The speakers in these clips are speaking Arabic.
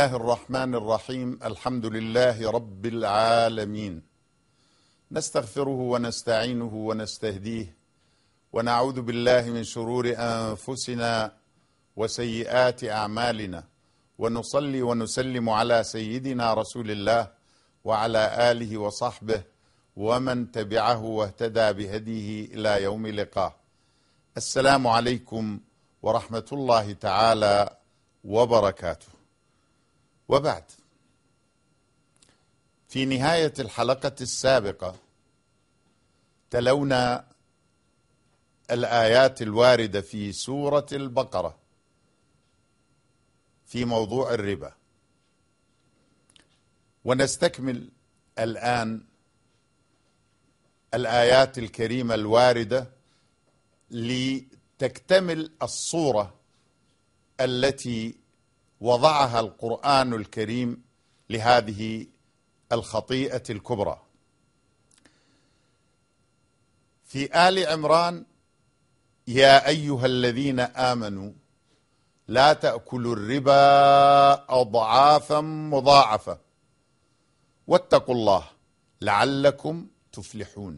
الله الرحمن الرحيم. الحمد لله رب العالمين، نستغفره ونستعينه ونستهديه ونعوذ بالله من شرور أنفسنا وسيئات أعمالنا، ونصلي ونسلم على سيدنا رسول الله وعلى آله وصحبه ومن تبعه واهتدى بهديه إلى يوم لقاه. السلام عليكم ورحمة الله تعالى وبركاته. وبعد، في نهاية الحلقة السابقة تلونا الآيات الواردة في سورة البقرة في موضوع الربا، ونستكمل الآن الآيات الكريمة الواردة لتكتمل الصورة التي وضعها القرآن الكريم لهذه الخطيئة الكبرى. في آل عمران: يا أيها الذين آمنوا لا تأكلوا الربا أضعافا مضاعفة واتقوا الله لعلكم تفلحون.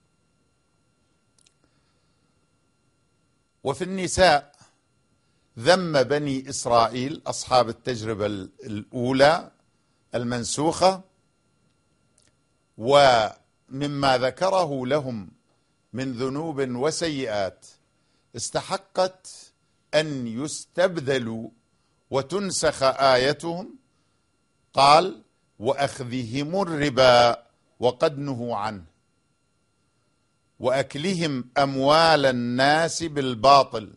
وفي النساء: ذم بني إسرائيل أصحاب التجربة الأولى المنسوخة، ومما ذكره لهم من ذنوب وسيئات استحقت أن يستبدلوا وتنسخ آيتهم. قال: وأخذهم الربا وقد نهوا عنه وأكلهم أموال الناس بالباطل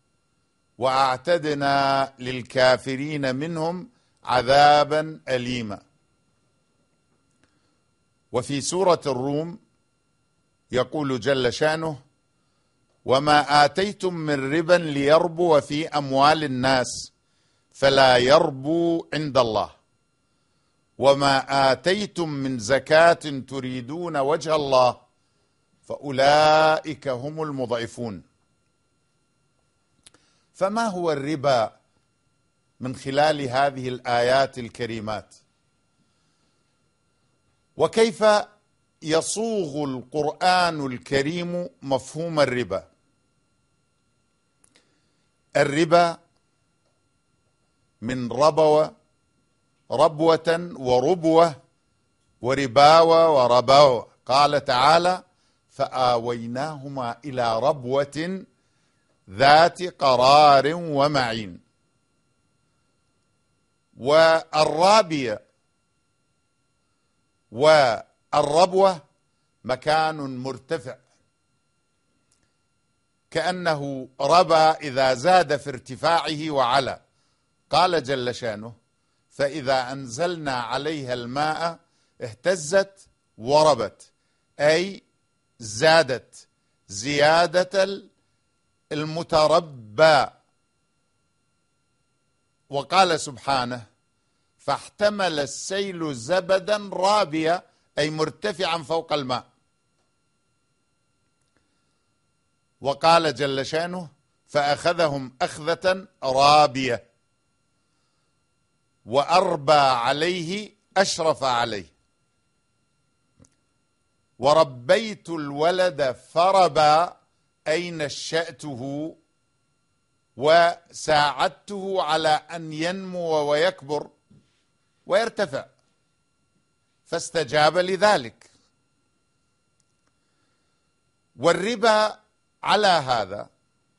وأعتدنا للكافرين منهم عذابا أليما. وفي سورة الروم يقول جل شأنه: وما آتيتم من ربا ليربو في أموال الناس فلا يربو عند الله وما آتيتم من زكاة تريدون وجه الله فأولئك هم المضعفون. فما هو الربا من خلال هذه الآيات الكريمات؟ وكيف يصوغ القرآن الكريم مفهوم الربا؟ الربا من ربوة وربوة ورباوة ورباوة. قال تعالى: فآويناهما إلى ربوة ذات قرار ومعين. والرابية والربوة مكان مرتفع، كأنه ربا إذا زاد في ارتفاعه وعلى. قال جل شانه: فإذا أنزلنا عليها الماء اهتزت وربت، أي زادت زيادة المتربى. وقال سبحانه: فاحتمل السيل زبدا رابيا، أي مرتفعا فوق الماء. وقال جل شانه: فأخذهم أخذة رابية وأربى عليه أشرف عليه. وربيت الولد فربا، أي نشأته وساعدته على أن ينمو ويكبر ويرتفع فاستجاب لذلك. والربا على هذا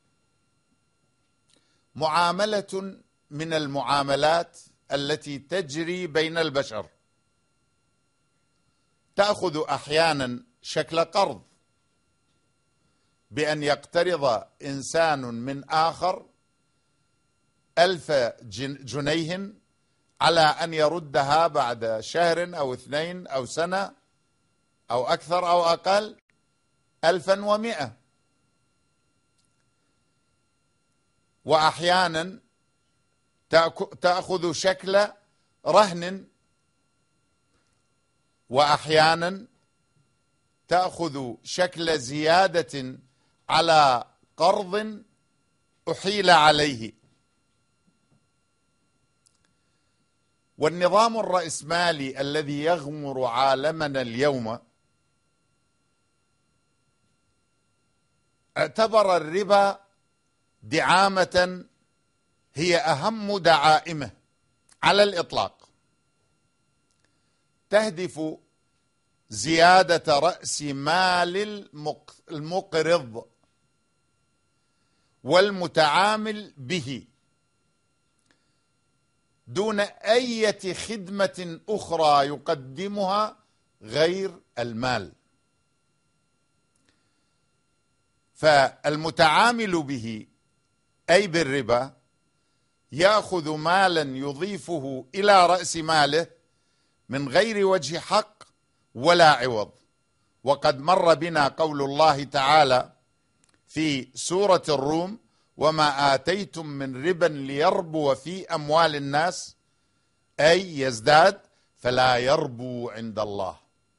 معاملة من المعاملات التي تجري بين البشر، تأخذ أحيانا شكل قرض، بأن يقترض إنسان من آخر 1000 جنيه على أن يردها بعد شهر أو 2 أو سنة أو أكثر أو أقل 1100. وأحيانا تأخذ شكل رهن، وأحيانا تأخذ شكل زيادة على قرض أحيل عليه. والنظام الرأسمالي الذي يغمر عالمنا اليوم اعتبر الربا دعامة هي أهم دعائمه على الإطلاق، تهدف زيادة رأس مال المقرض والمتعامل به دون أي خدمة أخرى يقدمها غير المال. فالمتعامل به أي بالربا يأخذ مالا يضيفه إلى رأس ماله من غير وجه حق ولا عوض. وقد مر بنا قول الله تعالى في سورة الروم: وما آتيتم من ربا ليربو في أموال الناس أي يزداد فلا يربو عند الله،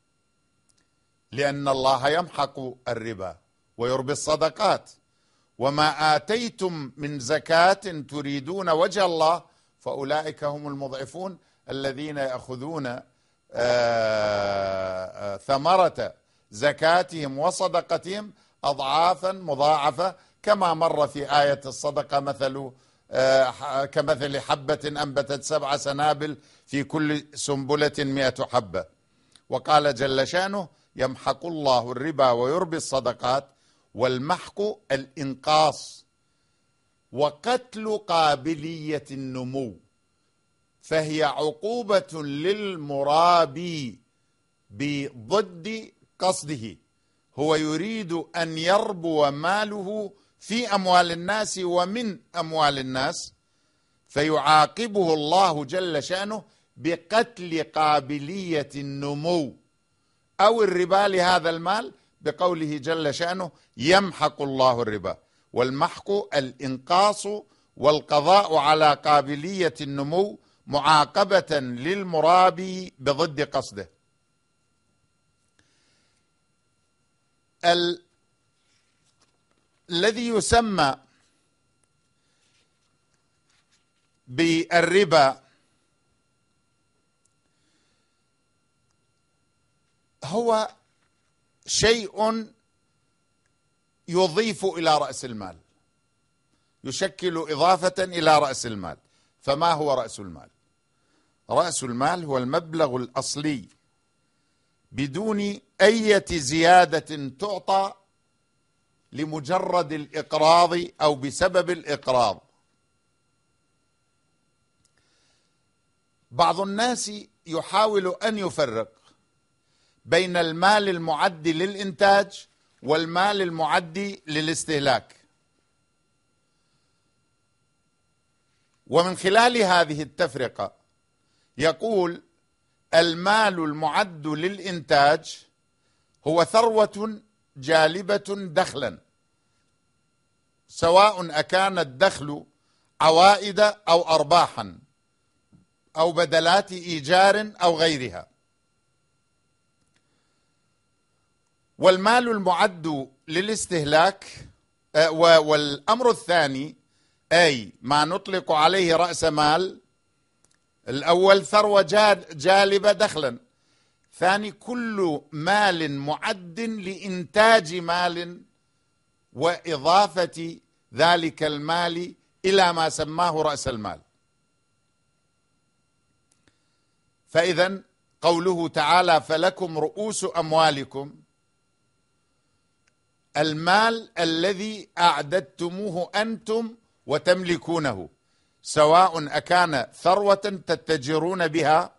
لأن الله يمحق الربا ويربي الصدقات. وما آتيتم من زكاة تريدون وجه الله فأولئك هم المضعفون الذين يأخذون ثمرة زكاتهم وصدقتهم أضعافا مضاعفة، كما مر في آية الصدقة كمثل حبة أنبتت 7 سنابل في كل سنبلة 100 حبة. وقال جل شأنه: يمحق الله الربا ويربي الصدقات. والمحق الإنقاص وقتل قابلية النمو، فهي عقوبة للمرابي بضد قصده. هو يريد أن يربو ماله في أموال الناس ومن أموال الناس، فيعاقبه الله جل شأنه بقتل قابلية النمو أو الربا لهذا المال، بقوله جل شأنه: يمحق الله الربا. والمحق الإنقاص والقضاء على قابلية النمو معاقبة للمرابي بضد قصده. الذي يسمى بالربا هو شيء يضيف إلى رأس المال، يشكل إضافة إلى رأس المال. فما هو رأس المال؟ رأس المال هو المبلغ الأصلي بدون أي زيادة تعطى لمجرد الإقراض أو بسبب الإقراض. بعض الناس يحاول أن يفرق بين المال المعد للإنتاج والمال المعد للاستهلاك، ومن خلال هذه التفرقة يقول: المال المعد للإنتاج هو ثروة جالبة دخلا، سواء أكان الدخل عوائد أو أرباحا أو بدلات إيجار أو غيرها. والمال المعد للاستهلاك والأمر الثاني أي ما نطلق عليه رأس مال. الأول ثروة جالبة دخلا، ثاني كل مال معد لإنتاج مال وإضافة ذلك المال إلى ما سماه رأس المال. فإذا قوله تعالى: فلكم رؤوس أموالكم، المال الذي أعددتموه أنتم وتملكونه، سواء أكان ثروة تتجرون بها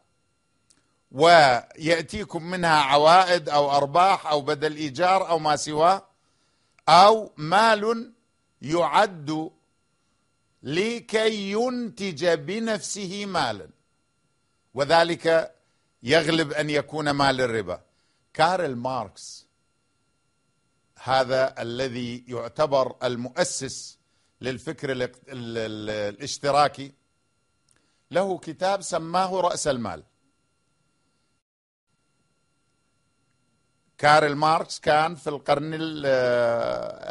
ويأتيكم منها عوائد أو أرباح أو بدل إيجار أو ما سواه، أو مال يعد لكي ينتج بنفسه مالا، وذلك يغلب أن يكون مال الربا. كارل ماركس، هذا الذي يعتبر المؤسس للفكر الاشتراكي، له كتاب سماه رأس المال. كارل ماركس كان في القرن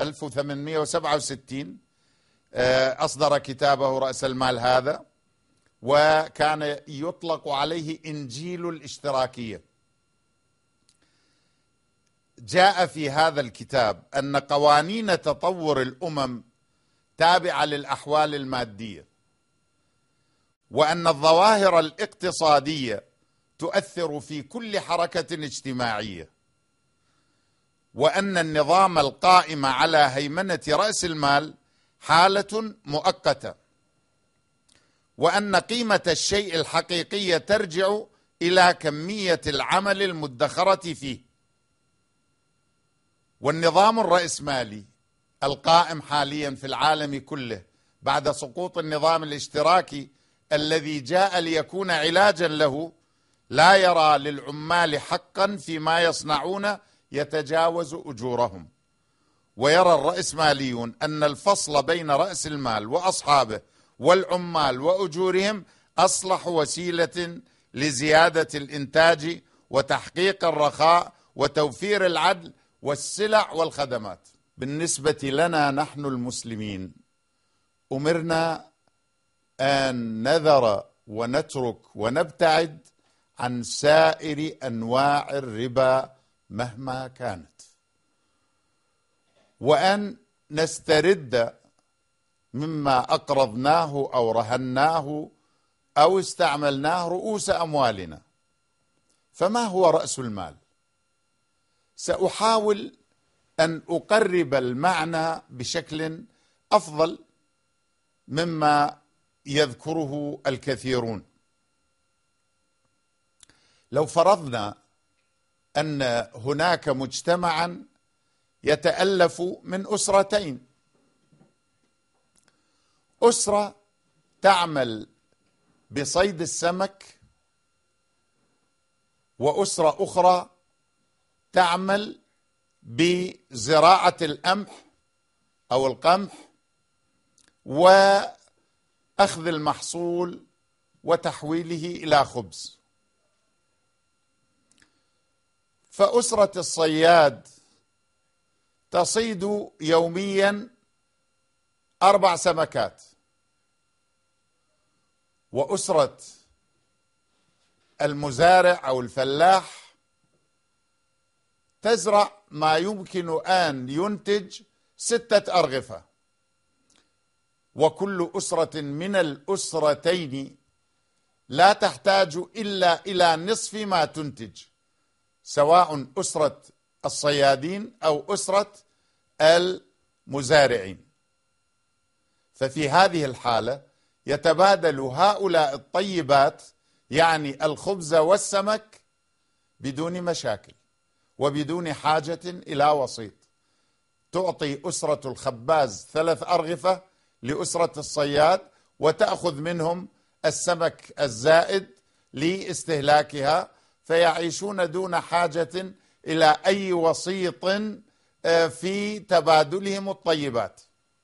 1867 أصدر كتابه رأس المال هذا، وكان يطلق عليه إنجيل الاشتراكية. جاء في هذا الكتاب أن قوانين تطور الأمم تابعة للأحوال المادية، وأن الظواهر الاقتصادية تؤثر في كل حركة اجتماعية، وأن النظام القائم على هيمنة رأس المال حالة مؤقتة، وأن قيمة الشيء الحقيقية ترجع إلى كمية العمل المدخرة فيه. والنظام الرأسمالي القائم حاليا في العالم كله بعد سقوط النظام الاشتراكي الذي جاء ليكون علاجا له لا يرى للعمال حقا فيما يصنعون يتجاوز أجورهم، ويرى الرأسماليون أن الفصل بين رأس المال وأصحابه والعمال وأجورهم أصلح وسيلة لزيادة الإنتاج وتحقيق الرخاء وتوفير العدل والسلع والخدمات. بالنسبة لنا نحن المسلمين أمرنا أن نذر ونترك ونبتعد عن سائر أنواع الربا مهما كانت، وأن نسترد مما أقرضناه أو رهناه أو استعملناه رؤوس أموالنا. فما هو رأس المال؟ سأحاول أن أقرب المعنى بشكل أفضل مما يذكره الكثيرون. لو فرضنا أن هناك مجتمعا يتألف من أسرتين، أسرة تعمل بصيد السمك، وأسرة أخرى تعمل بزراعة القمح أو القمح وأخذ المحصول وتحويله إلى خبز. فأسرة الصياد تصيد يوميا 4 سمكات، وأسرة المزارع أو الفلاح تزرع ما يمكن أن ينتج 6 أرغفة، وكل أسرة من الأسرتين لا تحتاج إلا إلى نصف ما تنتج، سواء أسرة الصيادين أو أسرة المزارعين. ففي هذه الحالة يتبادل هؤلاء الطيبات، يعني الخبز والسمك، بدون مشاكل وبدون حاجة إلى وسيط. تعطي أسرة الخباز 3 أرغفة لأسرة الصياد، وتأخذ منهم السمك الزائد لاستهلاكها، فيعيشون دون حاجة إلى أي وسيط في تبادلهم الطيبات.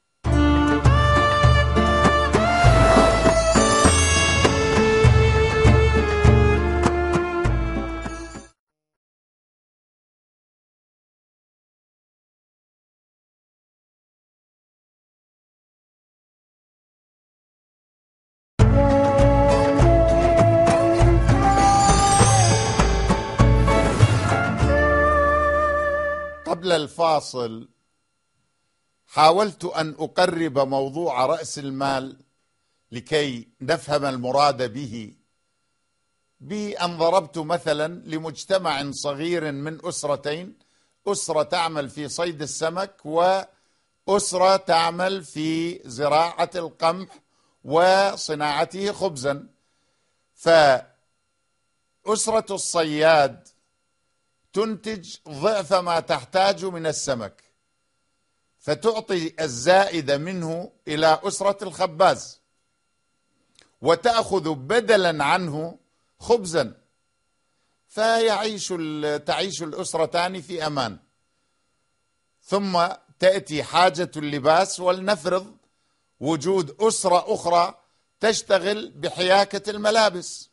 قبل الفاصل حاولت أن أقرب موضوع رأس المال لكي نفهم المراد به، بأن ضربت مثلا لمجتمع صغير من أسرتين، أسرة تعمل في صيد السمك وأسرة تعمل في زراعة القمح وصناعته خبزا. فأسرة الصياد تنتج ضعف ما تحتاج من السمك، فتعطي الزائد منه إلى أسرة الخباز، وتأخذ بدلا عنه خبزا، تعيش الأسرتان في أمان. ثم تأتي حاجة اللباس، ولنفرض وجود أسرة أخرى تشتغل بحياكة الملابس،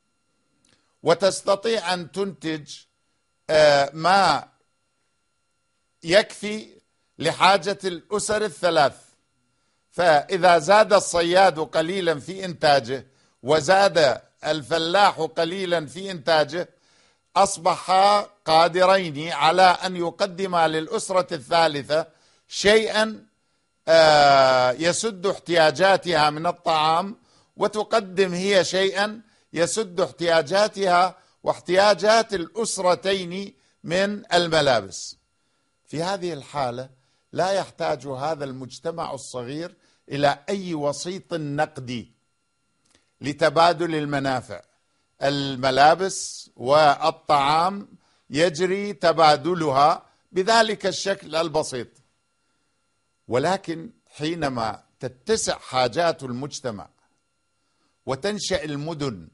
وتستطيع أن تنتج ما يكفي لحاجة الأسر الثلاث. فإذا زاد الصياد قليلا في إنتاجه وزاد الفلاح قليلا في إنتاجه، أصبحا قادرين على أن يقدما للأسرة الثالثة شيئا يسد احتياجاتها من الطعام، وتقدم هي شيئا يسد احتياجاتها واحتياجات الأسرتين من الملابس. في هذه الحالة لا يحتاج هذا المجتمع الصغير إلى أي وسيط نقدي لتبادل المنافع. الملابس والطعام يجري تبادلها بذلك الشكل البسيط. ولكن حينما تتسع حاجات المجتمع وتنشأ المدن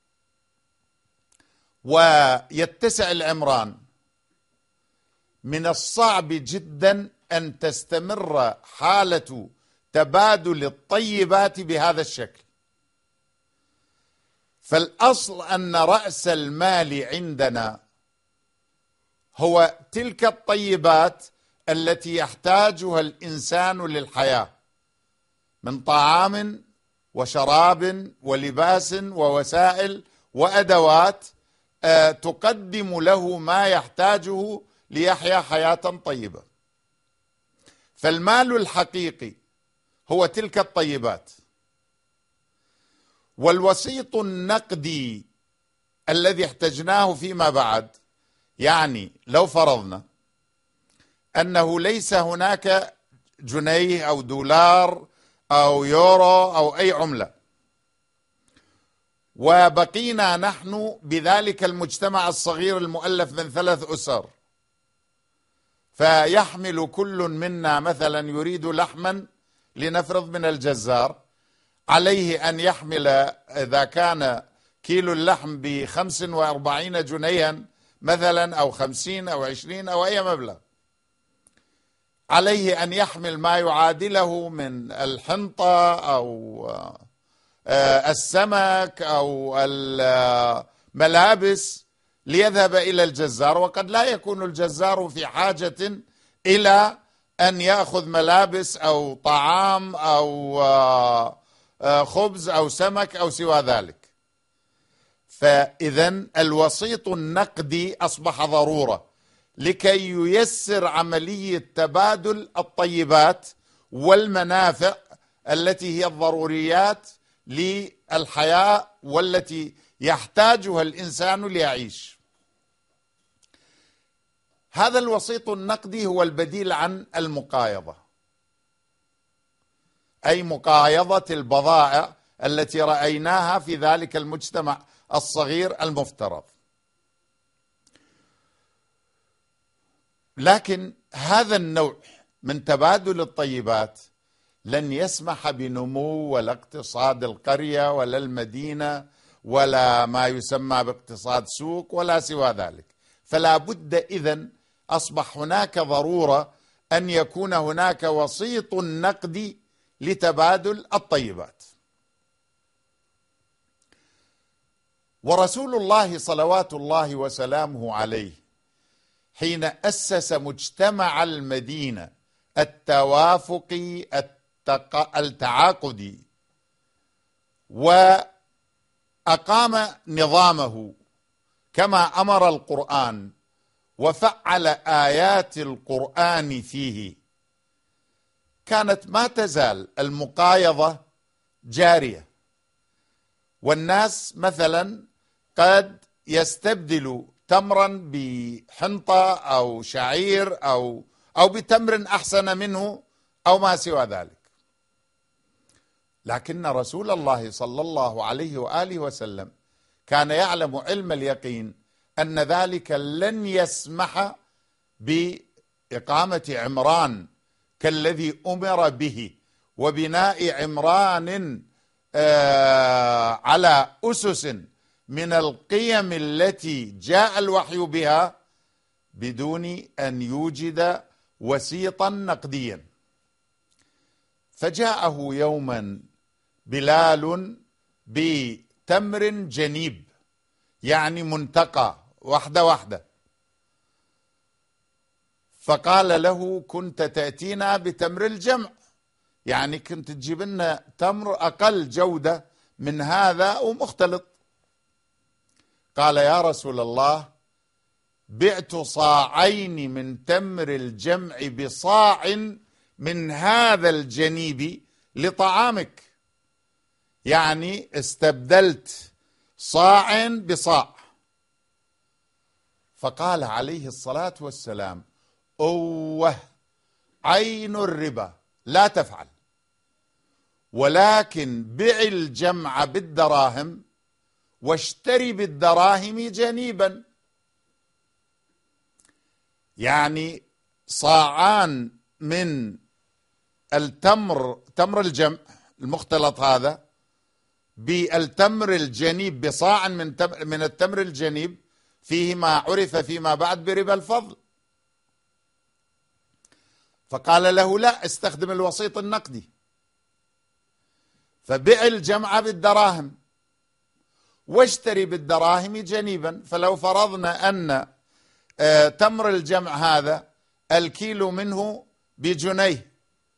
ويتسع العمران، من الصعب جدا أن تستمر حالة تبادل الطيبات بهذا الشكل. فالأصل أن رأس المال عندنا هو تلك الطيبات التي يحتاجها الإنسان للحياة من طعام وشراب ولباس ووسائل وأدوات تقدم له ما يحتاجه ليحيا حياة طيبة. فالمال الحقيقي هو تلك الطيبات. والوسيط النقدي الذي احتجناه فيما بعد، يعني لو فرضنا أنه ليس هناك جنيه أو دولار أو يورو أو أي عملة، وبقينا نحن بذلك المجتمع الصغير المؤلف من 3 أسر، فيحمل كل منا مثلا يريد لحما لنفرض من الجزار، عليه أن يحمل إذا كان كيلو اللحم ب45 جنيها مثلا أو 50 أو 20 أو أي مبلغ، عليه أن يحمل ما يعادله من الحنطة أو السمك أو الملابس ليذهب إلى الجزار. وقد لا يكون الجزار في حاجة إلى أن يأخذ ملابس أو طعام أو خبز أو سمك أو سوى ذلك. فإذا الوسيط النقدي أصبح ضرورة لكي ييسر عملية تبادل الطيبات والمنافع التي هي الضروريات للحياة والتي يحتاجها الإنسان ليعيش. هذا الوسيط النقدي هو البديل عن المقايضة، أي مقايضة البضائع التي رأيناها في ذلك المجتمع الصغير المفترض. لكن هذا النوع من تبادل الطيبات لن يسمح بنمو ولا اقتصاد القرية ولا المدينة ولا ما يسمى باقتصاد سوق ولا سوى ذلك. فلا بد إذن، أصبح هناك ضرورة أن يكون هناك وسيط نقدي لتبادل الطيبات. ورسول الله صلوات الله وسلامه عليه حين أسس مجتمع المدينة التوافقي التعاقدي وأقام نظامه كما أمر القرآن وفعل آيات القرآن فيه، كانت ما تزال المقايضة جارية. والناس مثلا قد يستبدل تمرا بحنطة أو شعير أو بتمر أحسن منه أو ما سوى ذلك. لكن رسول الله صلى الله عليه وآله وسلم كان يعلم علم اليقين أن ذلك لن يسمح بإقامة عمران كالذي أمر به، وبناء عمران على أسس من القيم التي جاء الوحي بها بدون أن يوجد وسيطا نقديا. فجاءه يوما بلال بتمر جنيب، يعني منتقى واحدة واحدة، فقال له: كنت تأتينا بتمر الجمع، يعني كنت تجيب لنا تمر أقل جودة من هذا ومختلط. قال يا رسول الله بعت صاعين من تمر الجمع بصاع من هذا الجنيب لطعامك، يعني استبدلت صاع بصاع. فقال عليه الصلاة والسلام أوه عين الربا لا تفعل، ولكن بع الجمع بالدراهم واشتري بالدراهم جنيبا. يعني صاعان من تمر الجمع المختلط هذا بالتمر الجنيب بصاع من التمر الجنيب، فيه ما عرف فيما بعد بربا الفضل. فقال له لا، استخدم الوسيط النقدي، فبع الجمع بالدراهم واشتري بالدراهم جنيبا. فلو فرضنا أن تمر الجمع هذا الكيلو منه بجنيه،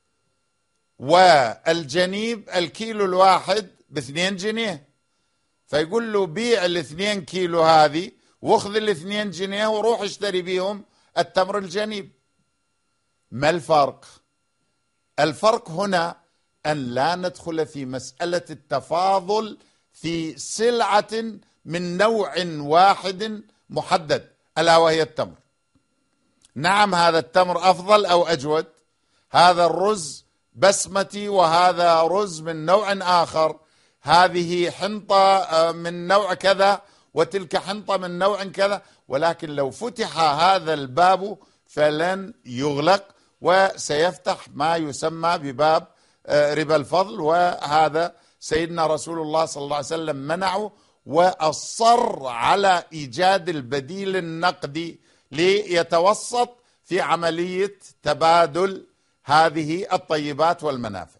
والجنيب الكيلو الواحد ب2 جنيه، فيقول له بيع ال2 كيلو هذه واخذ ال2 جنيه وروح اشتري بيهم التمر الجنيب. ما الفرق؟ الفرق هنا أن لا ندخل في مسألة التفاضل في سلعة من نوع واحد محدد، ألا وهي التمر. نعم هذا التمر أفضل أو أجود، هذا الرز بسمتي وهذا رز من نوع آخر، هذه حنطة من نوع كذا وتلك حنطة من نوع كذا، ولكن لو فتح هذا الباب فلن يغلق وسيفتح ما يسمى بباب ربا الفضل، وهذا سيدنا رسول الله صلى الله عليه وسلم منعه وأصر على إيجاد البديل النقدي ليتوسط في عملية تبادل هذه الطيبات والمنافع.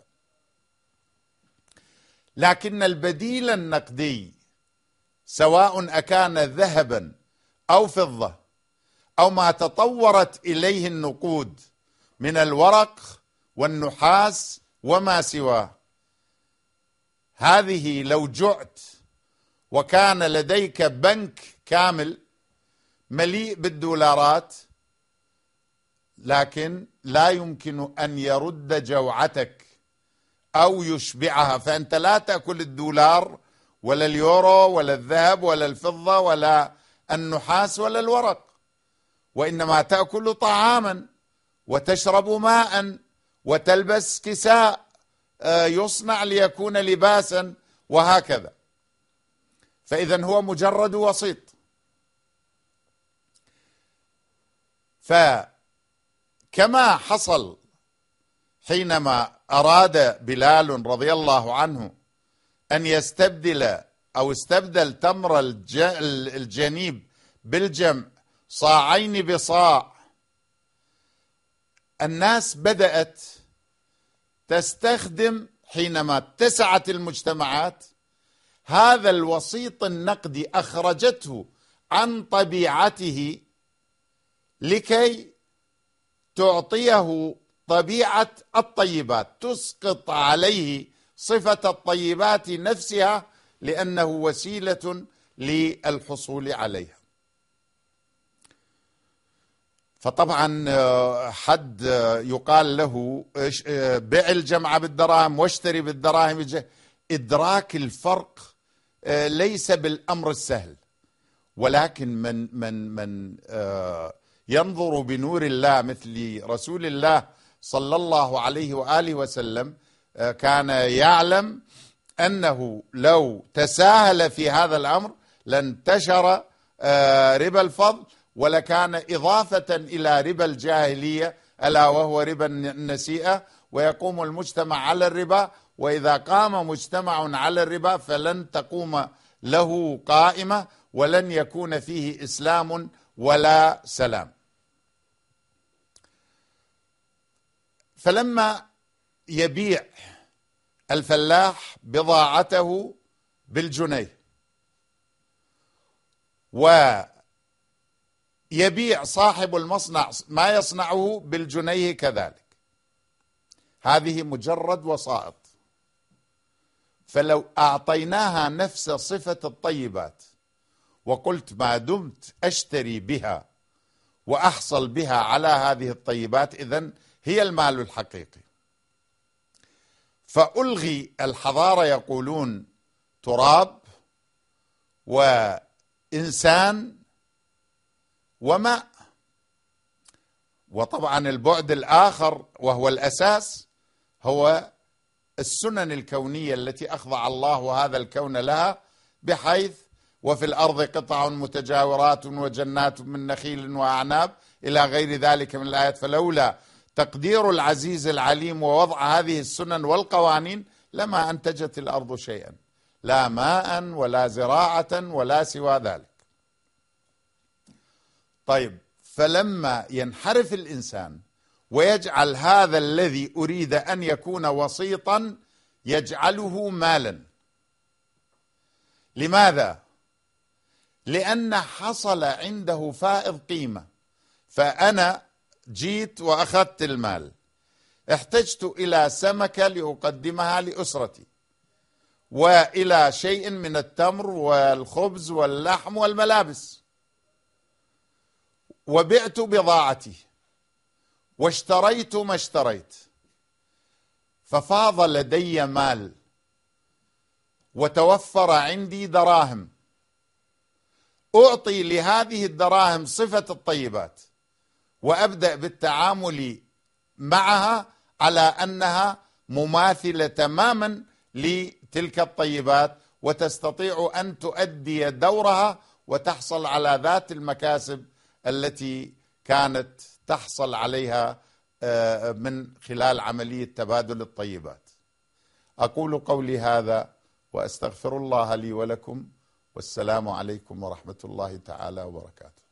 لكن البديل النقدي سواء أكان ذهبا أو فضة أو ما تطورت إليه النقود من الورق والنحاس وما سواه، هذه لو جعت وكان لديك بنك كامل مليء بالدولارات لكن لا يمكن أن يرد جوعتك أو يشبعها، فأنت لا تأكل الدولار ولا اليورو ولا الذهب ولا الفضة ولا النحاس ولا الورق، وإنما تأكل طعاما وتشرب ماء وتلبس كساء يصنع ليكون لباسا وهكذا. فإذا هو مجرد وسيط. فكما حصل حينما أراد بلال رضي الله عنه أن يستبدل أو استبدل تمر الجنيب بالجمع صاعين بصاع، الناس بدأت تستخدم حينما اتسعت المجتمعات هذا الوسيط النقدي، أخرجته عن طبيعته لكي تعطيه طبيعة الطيبات، تسقط عليه صفة الطيبات نفسها لأنه وسيلة للحصول عليها. فطبعا حد يقال له بيع الجمع بالدراهم واشتري بالدراهم، إدراك الفرق ليس بالأمر السهل، ولكن من ينظر بنور الله مثل رسول الله صلى الله عليه وآله وسلم كان يعلم أنه لو تساهل في هذا الأمر لانتشر ربا الفضل ولكان إضافة إلى ربا الجاهلية ألا وهو ربا النسيئة، ويقوم المجتمع على الربا، وإذا قام مجتمع على الربا فلن تقوم له قائمة ولن يكون فيه إسلام ولا سلام. فلما يبيع الفلاح بضاعته بالجنيه ويبيع صاحب المصنع ما يصنعه بالجنيه كذلك، هذه مجرد وسائط. فلو أعطيناها نفس صفة الطيبات وقلت ما دمت أشتري بها وأحصل بها على هذه الطيبات إذن هي المال الحقيقي، فألغي الحضارة يقولون تراب وإنسان وماء. وطبعا البعد الآخر وهو الأساس هو السنن الكونية التي أخضع الله هذا الكون لها، بحيث وفي الأرض قطع متجاورات وجنات من نخيل وأعناب إلى غير ذلك من الآيات، فلولا تقدير العزيز العليم ووضع هذه السنن والقوانين لما أنتجت الأرض شيئا، لا ماء ولا زراعة ولا سوى ذلك. طيب، فلما ينحرف الإنسان ويجعل هذا الذي أريد أن يكون وسيطا يجعله مالا، لماذا؟ لأن حصل عنده فائض قيمة، فأنا جيت وأخذت المال، احتجت إلى سمكة لأقدمها لأسرتي، وإلى شيء من التمر والخبز واللحم والملابس، وبعت بضاعتي واشتريت ما اشتريت، ففاض لدي مال وتوفر عندي دراهم، أعطي لهذه الدراهم صفة الطيبات وأبدأ بالتعامل معها على أنها مماثلة تماما لتلك الطيبات، وتستطيع أن تؤدي دورها وتحصل على ذات المكاسب التي كانت تحصل عليها من خلال عملية تبادل الطيبات. أقول قولي هذا وأستغفر الله لي ولكم، والسلام عليكم ورحمة الله تعالى وبركاته.